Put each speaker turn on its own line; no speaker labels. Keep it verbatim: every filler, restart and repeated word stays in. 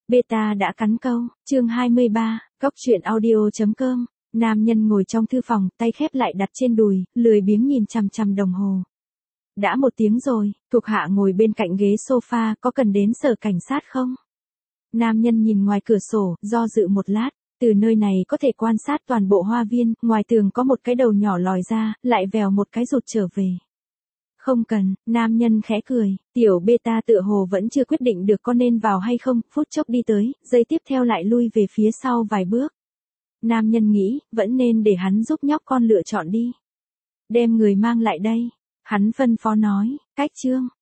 Beta đã cắn câu, chương hai mươi ba, góc truyện audio chấm com. Nam nhân ngồi trong thư phòng, tay khép lại đặt trên đùi, lười biếng nhìn chằm chằm đồng hồ. Đã một tiếng rồi, thuộc hạ ngồi bên cạnh ghế sofa, có cần đến sở cảnh sát không? Nam nhân nhìn ngoài cửa sổ, do dự một lát, từ nơi này có thể quan sát toàn bộ hoa viên, ngoài tường có một cái đầu nhỏ lòi ra, lại vèo một cái rụt trở về. Không cần, nam nhân khẽ cười, tiểu Beta tựa hồ vẫn chưa quyết định được có nên vào hay không, phút chốc đi tới, giây tiếp theo lại lui về phía sau vài bước. Nam nhân nghĩ, vẫn nên để hắn giúp nhóc con lựa chọn đi. Đem người mang lại đây, hắn phân phó nói, cách chương,